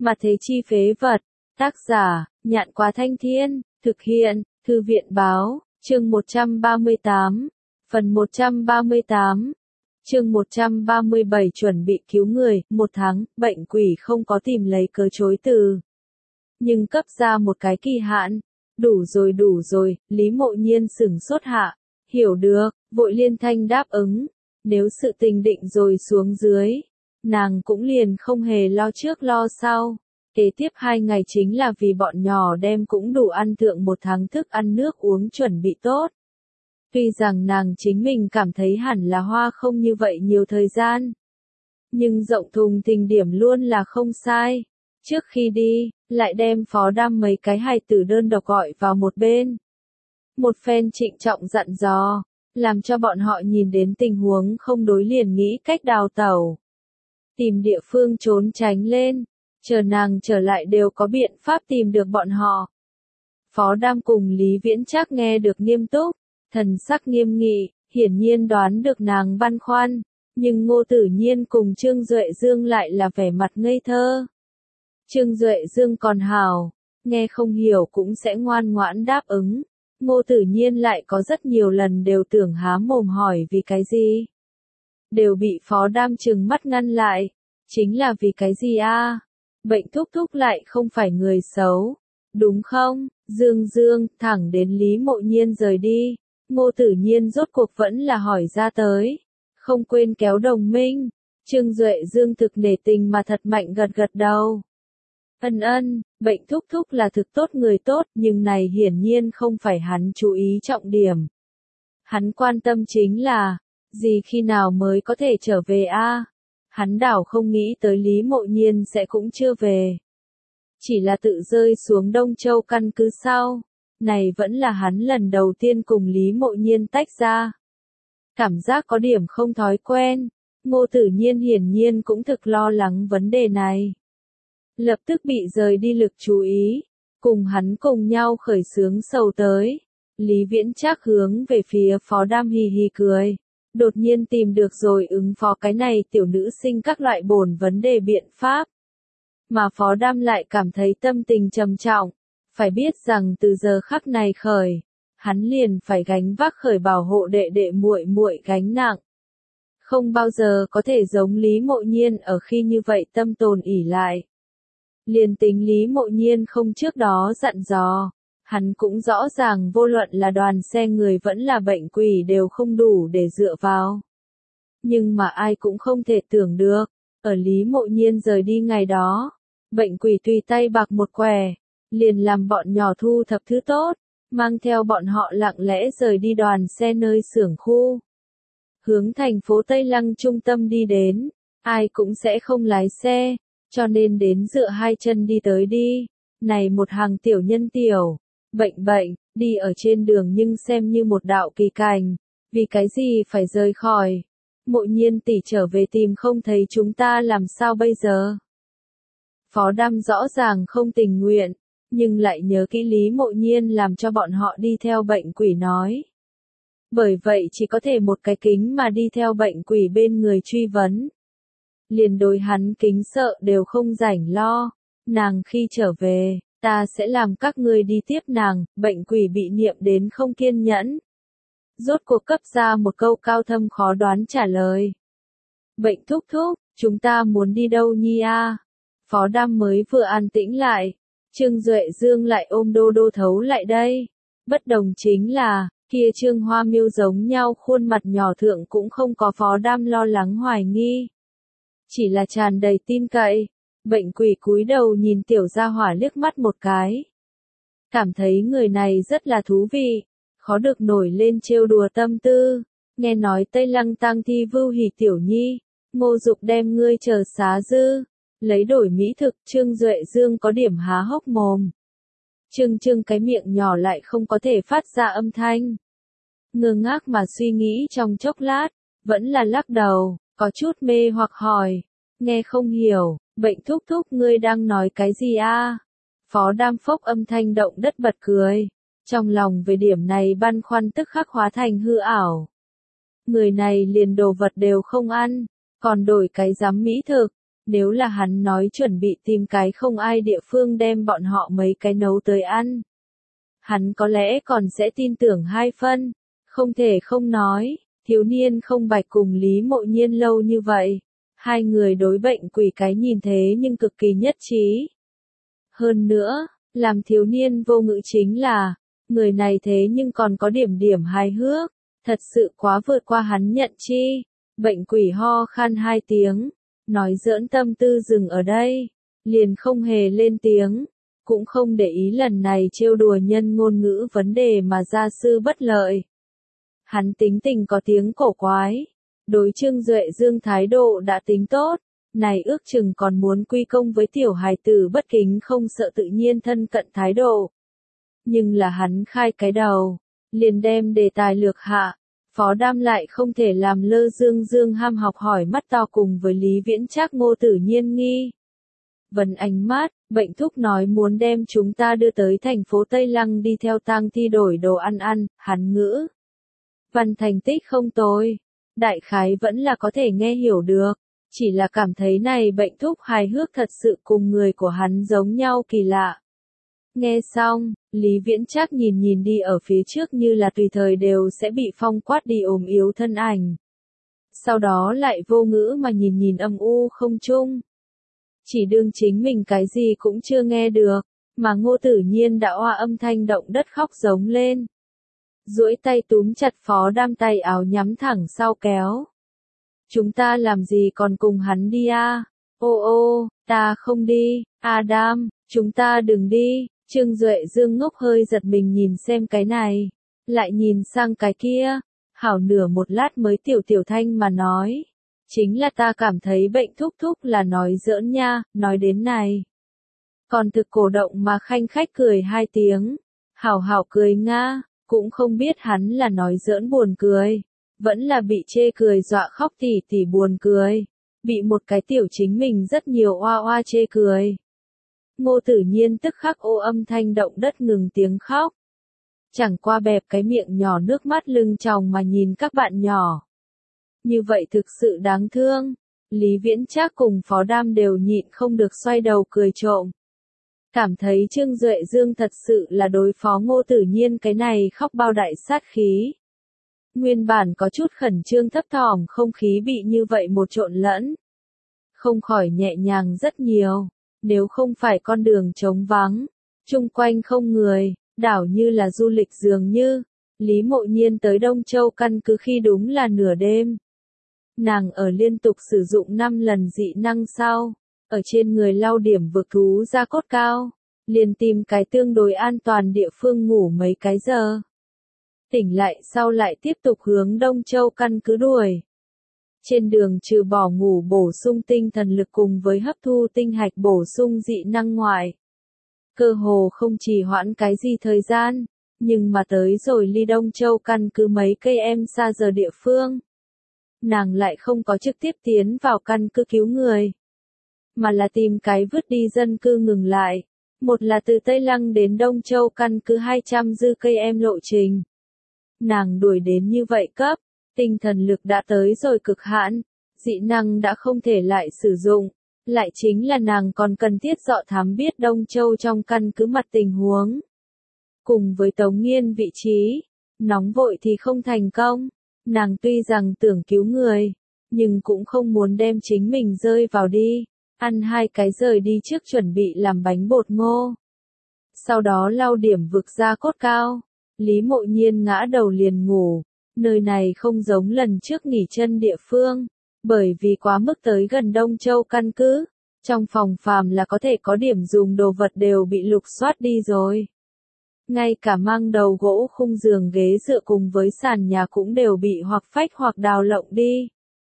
Mà thế chi phế vật. Tác giả, Nhạn Quá Thanh Thiên, thực hiện, Thư viện Báo, chương 138, phần 138, chương 137 chuẩn bị cứu người, 1 tháng, bệnh quỷ không có tìm lấy cớ chối từ. Nhưng cấp ra một cái kỳ hạn, đủ rồi, Lý Mộ Nhiên sửng sốt hạ, hiểu được, vội liên thanh đáp ứng, nếu sự tình định rồi xuống dưới, nàng cũng liền không hề lo trước lo sau. Kế tiếp 2 ngày chính là vì bọn nhỏ đem cũng đủ ăn thượng 1 tháng thức ăn nước uống chuẩn bị tốt. Tuy rằng nàng chính mình cảm thấy hẳn là hoa không như vậy nhiều thời gian. Nhưng rộng thùng thình điểm luôn là không sai. Trước khi đi, lại đem Phó Đam mấy cái hài tử đơn độc gọi vào một bên. Một phen trịnh trọng dặn dò, làm cho bọn họ nhìn đến tình huống không đối liền nghĩ cách đào tẩu. Tìm địa phương trốn tránh lên. Chờ nàng trở lại đều có biện pháp tìm được bọn họ. Phó Đam cùng Lý Viễn Trác nghe được nghiêm túc, thần sắc nghiêm nghị, hiển nhiên đoán được nàng băn khoăn, nhưng Ngô Tử Nhiên cùng Trương Duệ Dương lại là vẻ mặt ngây thơ. Trương Duệ Dương còn hào, nghe không hiểu cũng sẽ ngoan ngoãn đáp ứng, Ngô Tử Nhiên lại có rất nhiều lần đều tưởng há mồm hỏi vì cái gì. Đều bị Phó Đam trừng mắt ngăn lại, chính là vì cái gì a? Bệnh thúc thúc lại không phải người xấu, đúng không? Dương, thẳng đến Lý Mộ Nhiên rời đi, Ngô Tử Nhiên rốt cuộc vẫn là hỏi ra tới, không quên kéo đồng minh. Trương Duệ Dương thực nể tình mà thật mạnh gật đầu. Ân, bệnh thúc thúc là thực tốt người tốt, nhưng này hiển nhiên không phải hắn chú ý trọng điểm. Hắn quan tâm chính là, gì khi nào mới có thể trở về a? Hắn đảo không nghĩ tới Lý Mộ Nhiên sẽ cũng chưa về. Chỉ là tự rơi xuống Đông Châu căn cứ sau. Này vẫn là hắn lần đầu tiên cùng Lý Mộ Nhiên tách ra. Cảm giác có điểm không thói quen. Ngô Tử Nhiên hiển nhiên cũng thực lo lắng vấn đề này. Lập tức bị rời đi lực chú ý. Cùng hắn cùng nhau khởi xướng sầu tới. Lý Viễn Trác hướng về phía Phó Đam hì hì cười. Đột nhiên tìm được rồi ứng phó cái này tiểu nữ sinh các loại bổn vấn đề biện pháp. Mà Phó Đam lại cảm thấy tâm tình trầm trọng. Phải biết rằng từ giờ khắc này khởi, hắn liền phải gánh vác khởi bảo hộ đệ đệ muội muội gánh nặng. Không bao giờ có thể giống Lý Mộ Nhiên ở khi như vậy tâm tồn ỷ lại. Liền tính Lý Mộ Nhiên không trước đó dặn dò. Hắn cũng rõ ràng vô luận là đoàn xe người vẫn là bệnh quỷ đều không đủ để dựa vào. Nhưng mà ai cũng không thể tưởng được, ở Lý Mộ Nhiên rời đi ngày đó, bệnh quỷ tùy tay bạc một quẻ, liền làm bọn nhỏ thu thập thứ tốt, mang theo bọn họ lặng lẽ rời đi đoàn xe nơi xưởng khu. Hướng thành phố Tây Lăng trung tâm đi đến, ai cũng sẽ không lái xe, cho nên đến dựa hai chân đi tới đi, này một hàng tiểu nhân tiểu. Bệnh, đi ở trên đường nhưng xem như một đạo kỳ cảnh, vì cái gì phải rời khỏi. Mộ Nhiên tỷ trở về tìm không thấy chúng ta làm sao bây giờ. Phó Đam rõ ràng không tình nguyện, nhưng lại nhớ kỹ Lý Mộ Nhiên làm cho bọn họ đi theo bệnh quỷ nói. Bởi vậy chỉ có thể một cái kính mà đi theo bệnh quỷ bên người truy vấn. Liền đối hắn kính sợ đều không rảnh lo, nàng khi trở về. Ta sẽ làm các ngươi đi tiếp nàng, bệnh quỷ bị niệm đến không kiên nhẫn. Rốt cuộc cấp ra một câu cao thâm khó đoán trả lời. Bệnh thúc thúc, chúng ta muốn đi đâu nhi a? Phó Đam mới vừa an tĩnh lại. Trương Duệ Dương lại ôm Đô Đô thấu lại đây. Bất đồng chính là, kia Trương Hoa Miêu giống nhau khuôn mặt nhỏ thượng cũng không có Phó Đam lo lắng hoài nghi. Chỉ là tràn đầy tin cậy. Bệnh quỷ cúi đầu nhìn tiểu gia hỏa liếc mắt một cái. Cảm thấy người này rất là thú vị, khó được nổi lên trêu đùa tâm tư. Nghe nói Tây Lăng tang thi vưu hỉ tiểu nhi, Ngô Dục đem ngươi chờ xá dư, lấy đổi mỹ thực. Trương Duệ Dương có điểm há hốc mồm. Trương cái miệng nhỏ lại không có thể phát ra âm thanh. Ngơ ngác mà suy nghĩ trong chốc lát, vẫn là lắc đầu, có chút mê hoặc hỏi, nghe không hiểu. Bệnh thúc thúc ngươi đang nói cái gì a? Phó Đam phốc âm thanh động đất bật cười. Trong lòng về điểm này băn khoăn tức khắc hóa thành hư ảo. Người này liền đồ vật đều không ăn, còn đổi cái giám mỹ thực. Nếu là hắn nói chuẩn bị tìm cái không ai địa phương đem bọn họ mấy cái nấu tới ăn, hắn có lẽ còn sẽ tin tưởng 2 phân. Không thể không nói, thiếu niên không bạch cùng Lý Mộ Nhiên lâu như vậy. Hai người đối bệnh quỷ cái nhìn thế nhưng cực kỳ nhất trí. Hơn nữa, làm thiếu niên vô ngữ chính là, người này thế nhưng còn có điểm điểm hài hước, thật sự quá vượt qua hắn nhận chi. Bệnh quỷ ho khan 2 tiếng, nói giỡn tâm tư dừng ở đây, liền không hề lên tiếng, cũng không để ý lần này trêu đùa nhân ngôn ngữ vấn đề mà gia sư bất lợi. Hắn tính tình có tiếng cổ quái, đối Trương Duệ Dương thái độ đã tính tốt, này ước chừng còn muốn quy công với tiểu hài tử bất kính không sợ tự nhiên thân cận thái độ. Nhưng là hắn khai cái đầu, liền đem đề tài lược hạ, Phó Đam lại không thể làm lơ Dương ham học hỏi mắt to cùng với Lý Viễn Trác Ngô Tử Nhiên nghi. Vấn ánh mắt, bệnh thúc nói muốn đem chúng ta đưa tới thành phố Tây Lăng đi theo tang thi đổi đồ ăn, hắn ngữ. Văn thành tích không tồi, đại khái vẫn là có thể nghe hiểu được, chỉ là cảm thấy này bệnh thúc hài hước thật sự cùng người của hắn giống nhau kỳ lạ. Nghe xong, Lý Viễn Trác nhìn đi ở phía trước như là tùy thời đều sẽ bị phong quát đi ốm yếu thân ảnh. Sau đó lại vô ngữ mà nhìn âm u không trung. Chỉ đương chính mình cái gì cũng chưa nghe được, mà Ngô Tử Nhiên đã oa âm thanh động đất khóc giống lên. Duỗi tay túm chặt Phó Đam tay áo nhắm thẳng sau kéo. Chúng ta làm gì còn cùng hắn đi à? Ô, ta không đi, Adam, chúng ta đừng đi. Trương Duệ Dương ngốc hơi giật mình nhìn xem cái này, lại nhìn sang cái kia, hảo nửa một lát mới tiểu thanh mà nói. Chính là ta cảm thấy bệnh thúc thúc là nói giỡn nha, nói đến này. Còn thực cổ động mà khanh khách cười 2 tiếng, hảo cười nga, cũng không biết hắn là nói giỡn buồn cười, vẫn là bị chê cười dọa khóc tỉ buồn cười, bị một cái tiểu chính mình rất nhiều oa chê cười. Ngô Tử Nhiên tức khắc ô âm thanh động đất ngừng tiếng khóc. Chẳng qua bẹp cái miệng nhỏ nước mắt lưng tròng mà nhìn các bạn nhỏ. Như vậy thực sự đáng thương. Lý Viễn Trác cùng Phó Đam đều nhịn không được xoay đầu cười trộm. Cảm thấy Trương Duệ Dương thật sự là đối phó Ngô Tử Nhiên cái này khóc bao đại sát khí. Nguyên bản có chút khẩn trương thấp thỏm không khí bị như vậy một trộn lẫn. Không khỏi nhẹ nhàng rất nhiều. Nếu không phải con đường trống vắng, chung quanh không người, đảo như là du lịch dường như, Lý Mộ Nhiên tới Đông Châu căn cứ khi đúng là nửa đêm. Nàng ở liên tục sử dụng 5 lần dị năng sau, ở trên người lau điểm vực thú ra cốt cao, liền tìm cái tương đối an toàn địa phương ngủ mấy cái giờ. Tỉnh lại sau lại tiếp tục hướng Đông Châu căn cứ đuổi. Trên đường trừ bỏ ngủ bổ sung tinh thần lực cùng với hấp thu tinh hạch bổ sung dị năng ngoại. Cơ hồ không chỉ hoãn cái gì thời gian, nhưng mà tới rồi ly Đông Châu căn cứ mấy cây em xa giờ địa phương. Nàng lại không có trực tiếp tiến vào căn cứ cứu người, mà là tìm cái vứt đi dân cư ngừng lại. Một là từ Tây Lăng đến Đông Châu căn cứ 200 dư cây em lộ trình. Nàng đuổi đến như vậy cấp. Tinh thần lực đã tới rồi cực hạn, dị năng đã không thể lại sử dụng, lại chính là nàng còn cần thiết dọ thám biết Đông Châu trong căn cứ mặt tình huống. Cùng với Tống Nghiên vị trí, nóng vội thì không thành công, nàng tuy rằng tưởng cứu người, nhưng cũng không muốn đem chính mình rơi vào đi, ăn 2 cái rời đi trước chuẩn bị làm bánh bột ngô. Sau đó lau điểm vực ra cốt cao, Lý Mộ Nhiên ngã đầu liền ngủ. Nơi này không giống lần trước nghỉ chân địa phương, bởi vì quá mức tới gần Đông Châu căn cứ, trong phòng phàm là có thể có điểm dùng đồ vật đều bị lục soát đi rồi. Ngay cả mang đầu gỗ khung giường ghế dựa cùng với sàn nhà cũng đều bị hoặc phách hoặc đào lộng đi.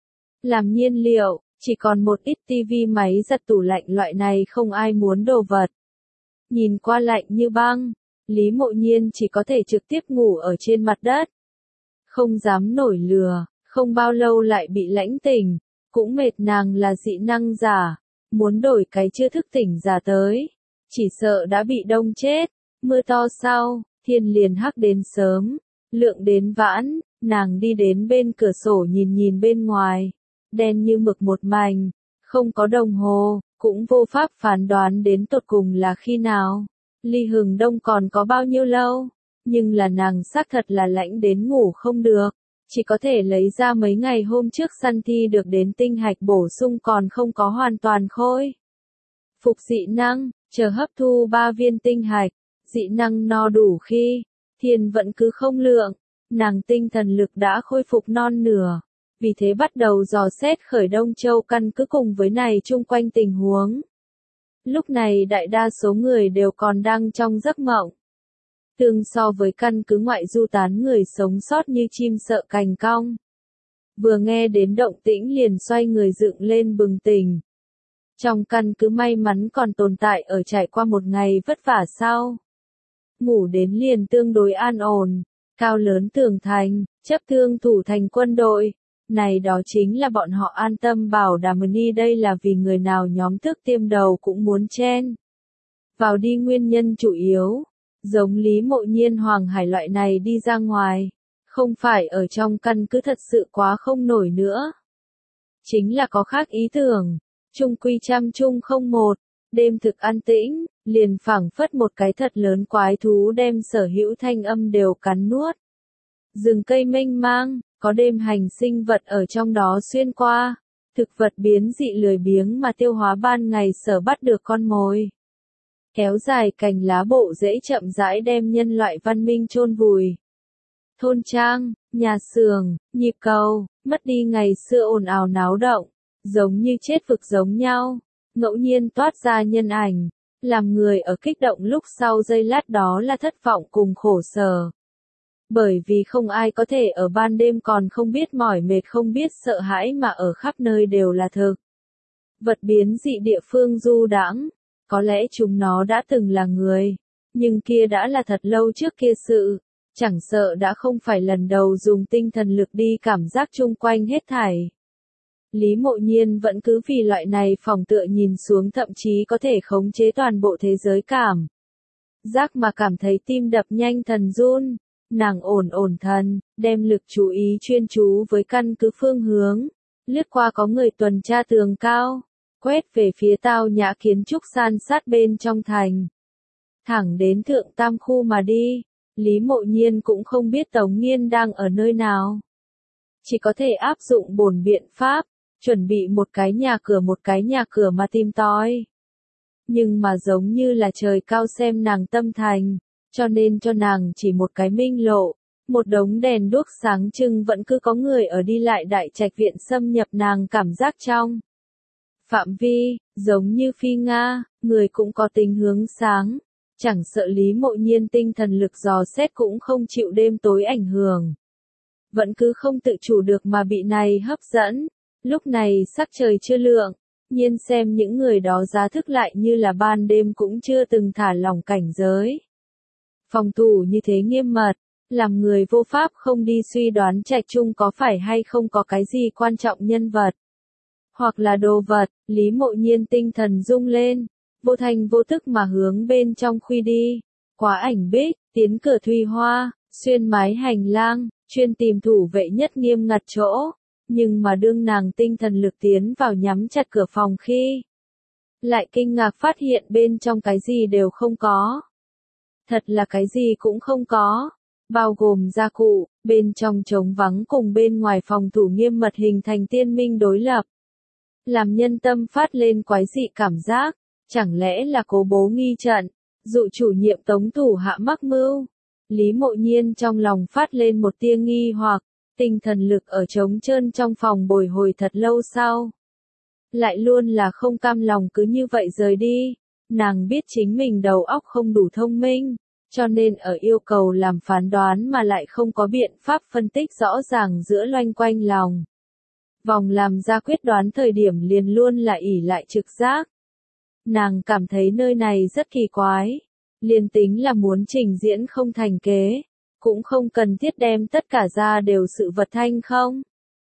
Làm nhiên liệu, chỉ còn một ít tivi máy giặt tủ lạnh loại này không ai muốn đồ vật. Nhìn qua lạnh như băng, Lý Mộ Nhiên chỉ có thể trực tiếp ngủ ở trên mặt đất. Không dám nổi lừa, không bao lâu lại bị lãnh tỉnh, cũng mệt nàng là dị năng giả, muốn đổi cái chưa thức tỉnh giả tới, chỉ sợ đã bị đông chết, mưa to sau, thiên liền hắc đến sớm, lượng đến vãn, nàng đi đến bên cửa sổ nhìn bên ngoài, đen như mực một mảnh, Không có đồng hồ, cũng vô pháp phán đoán đến tột cùng là khi nào. Ly Hừng Đông còn có bao nhiêu lâu, nhưng là nàng xác thật là lãnh đến ngủ không được. Chỉ có thể lấy ra mấy ngày hôm trước săn thi được đến tinh hạch bổ sung còn không có hoàn toàn khôi phục dị năng, chờ hấp thu 3 viên tinh hạch, dị năng no đủ khi, thiên vẫn cứ không lượng, nàng tinh thần lực đã khôi phục non nửa. Vì thế bắt đầu dò xét khởi Đông Châu căn cứ cùng với này chung quanh tình huống. Lúc này đại đa số người đều còn đang trong giấc mộng. Tương so với căn cứ ngoại du tán người sống sót như chim sợ cành cong. Vừa nghe đến động tĩnh liền xoay người dựng lên bừng tỉnh. Trong căn cứ may mắn còn tồn tại ở trải qua một ngày vất vả sau. Ngủ đến liền tương đối an ổn, cao lớn tường thành, chấp thương thủ thành quân đội. Này đó chính là bọn họ an tâm bảo đảm đi đây là vì người nào nhóm thức tiêm đầu cũng muốn chen. Vào đi nguyên nhân chủ yếu, giống Lý Mộ Nhiên Hoàng Hải loại này đi ra ngoài, không phải ở trong căn cứ thật sự quá không nổi nữa. Chính là có khác ý tưởng, trung quy trăm trung không một, đêm thực an tĩnh, liền phảng phất một cái thật lớn quái thú đem sở hữu thanh âm đều cắn nuốt. Rừng cây mênh mang, có đêm hành sinh vật ở trong đó xuyên qua, thực vật biến dị lười biếng mà tiêu hóa ban ngày sở bắt được con mồi. Kéo dài cành lá bộ rễ chậm rãi đem nhân loại văn minh chôn vùi. Thôn trang, nhà xưởng, nhịp cầu, mất đi ngày xưa ồn ào náo động, giống như chết vực giống nhau, ngẫu nhiên toát ra nhân ảnh, làm người ở kích động lúc sau giây lát đó là thất vọng cùng khổ sở. Bởi vì không ai có thể ở ban đêm còn không biết mỏi mệt không biết sợ hãi mà ở khắp nơi đều là thực. Vật biến dị địa phương du đãng, có lẽ chúng nó đã từng là người, nhưng kia đã là thật lâu trước kia sự, chẳng sợ đã không phải lần đầu dùng tinh thần lực đi cảm giác chung quanh hết thảy. Lý Mộ Nhiên vẫn cứ vì loại này phòng tựa nhìn xuống thậm chí có thể khống chế toàn bộ thế giới cảm giác mà cảm thấy tim đập nhanh thần run. Nàng ổn thần, đem lực chú ý chuyên chú với căn cứ phương hướng, lướt qua có người tuần tra tường cao, quét về phía tao nhã kiến trúc san sát bên trong thành. Thẳng đến thượng tam khu mà đi, Lý Mộ Nhiên cũng không biết Tống Nghiên đang ở nơi nào. Chỉ có thể áp dụng bổn biện pháp, chuẩn bị một cái nhà cửa mà tìm tòi. Nhưng mà giống như là trời cao xem nàng tâm thành. Cho nên cho nàng chỉ một cái minh lộ, một đống đèn đuốc sáng trưng vẫn cứ có người ở đi lại đại trạch viện xâm nhập nàng cảm giác trong phạm vi, giống như phi Nga, người cũng có tính hướng sáng, chẳng sợ Lý Mộ Nhiên tinh thần lực dò xét cũng không chịu đêm tối ảnh hưởng. Vẫn cứ không tự chủ được mà bị này hấp dẫn, lúc này sắc trời chưa lượng, nhiên xem những người đó giá thức lại như là ban đêm cũng chưa từng thả lỏng cảnh giới. Phòng thủ như thế nghiêm mật, làm người vô pháp không đi suy đoán trạch chung có phải hay không có cái gì quan trọng nhân vật. Hoặc là đồ vật, Lý Mộ Nhiên tinh thần rung lên, vô thành vô thức mà hướng bên trong khuy đi, quá ảnh bích, tiến cửa thùy hoa, xuyên mái hành lang, chuyên tìm thủ vệ nhất nghiêm ngặt chỗ, nhưng mà đương nàng tinh thần lực tiến vào nhắm chặt cửa phòng khi, lại kinh ngạc phát hiện bên trong cái gì đều không có. Thật là cái gì cũng không có, bao gồm gia cụ, bên trong trống vắng cùng bên ngoài phòng thủ nghiêm mật hình thành tiên minh đối lập. Làm nhân tâm phát lên quái dị cảm giác, chẳng lẽ là cố bố nghi trận, dụ chủ nhiệm Tống thủ hạ mắc mưu. Lý Mộ Nhiên trong lòng phát lên một tia nghi hoặc, tinh thần lực ở trống trơn trong phòng bồi hồi thật lâu sau. Lại luôn là không cam lòng cứ như vậy rời đi. Nàng biết chính mình đầu óc không đủ thông minh, cho nên ở yêu cầu làm phán đoán mà lại không có biện pháp phân tích rõ ràng giữa loanh quanh lòng. Vòng làm ra quyết đoán thời điểm liền luôn là ỷ lại trực giác. Nàng cảm thấy nơi này rất kỳ quái, liền tính là muốn trình diễn không thành kế, cũng không cần thiết đem tất cả ra đều sự vật thanh không.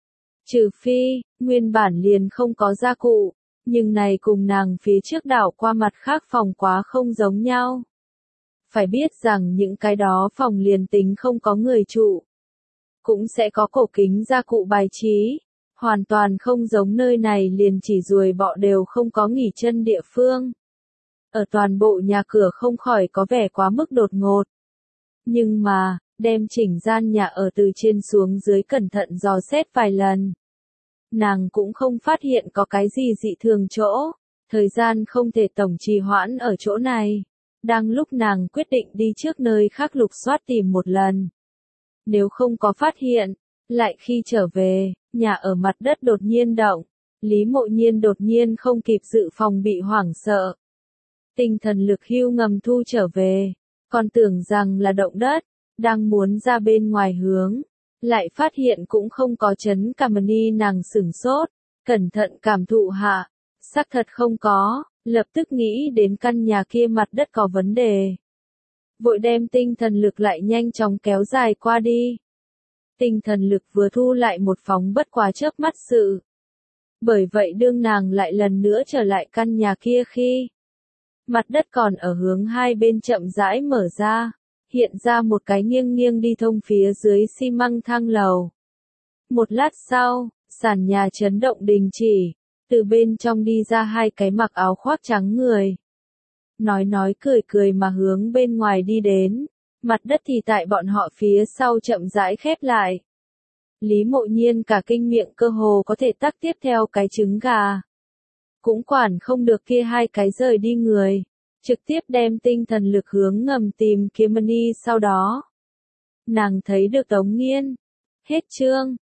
Trừ phi, nguyên bản liền không có gia cụ. Nhưng này cùng nàng phía trước đảo qua mặt khác phòng quá không giống nhau. Phải biết rằng những cái đó phòng liền tính không có người trụ, cũng sẽ có cổ kính gia cụ bài trí, Hoàn toàn không giống nơi này, liền chỉ ruồi bọ đều không có nghỉ chân địa phương. Ở toàn bộ nhà cửa không khỏi có vẻ quá mức đột ngột. Nhưng mà, đem chỉnh gian nhà ở từ trên xuống dưới cẩn thận dò xét vài lần. Nàng cũng không phát hiện có cái gì dị thường chỗ. Thời gian không thể tổng trì hoãn ở chỗ này. Đang lúc nàng quyết định đi trước nơi khác lục soát tìm một lần. Nếu không có phát hiện, lại khi trở về, nhà ở mặt đất đột nhiên động. Lý Mộ Nhiên đột nhiên không kịp dự phòng bị hoảng sợ. Tinh thần lực hưu ngầm thu trở về, còn tưởng rằng là động đất, đang muốn ra bên ngoài hướng, lại phát hiện cũng không có chấn cảm ni. Nàng sửng sốt, cẩn thận cảm thụ hạ, xác thật không có, lập tức nghĩ đến căn nhà kia mặt đất có vấn đề. Vội đem tinh thần lực lại nhanh chóng kéo dài qua đi. Tinh thần lực vừa thu lại một phóng bất quá chớp mắt sự. Bởi vậy đương nàng lại lần nữa trở lại căn nhà kia khi mặt đất còn ở hướng hai bên chậm rãi mở ra, hiện ra một cái nghiêng nghiêng đi thông phía dưới xi măng thang lầu. Một lát sau, sàn nhà chấn động đình chỉ, từ bên trong đi ra hai cái mặc áo khoác trắng người. Nói cười cười mà hướng bên ngoài đi đến, mặt đất thì tại bọn họ phía sau chậm rãi khép lại. Lý Mộ Nhiên cả kinh miệng cơ hồ có thể tắc tiếp theo cái trứng gà. Cũng quản không được kia hai cái rời đi người, trực tiếp đem tinh thần lực hướng ngầm tìm kiếm ni. Sau đó, nàng thấy được Tống Nghiên. Hết chương.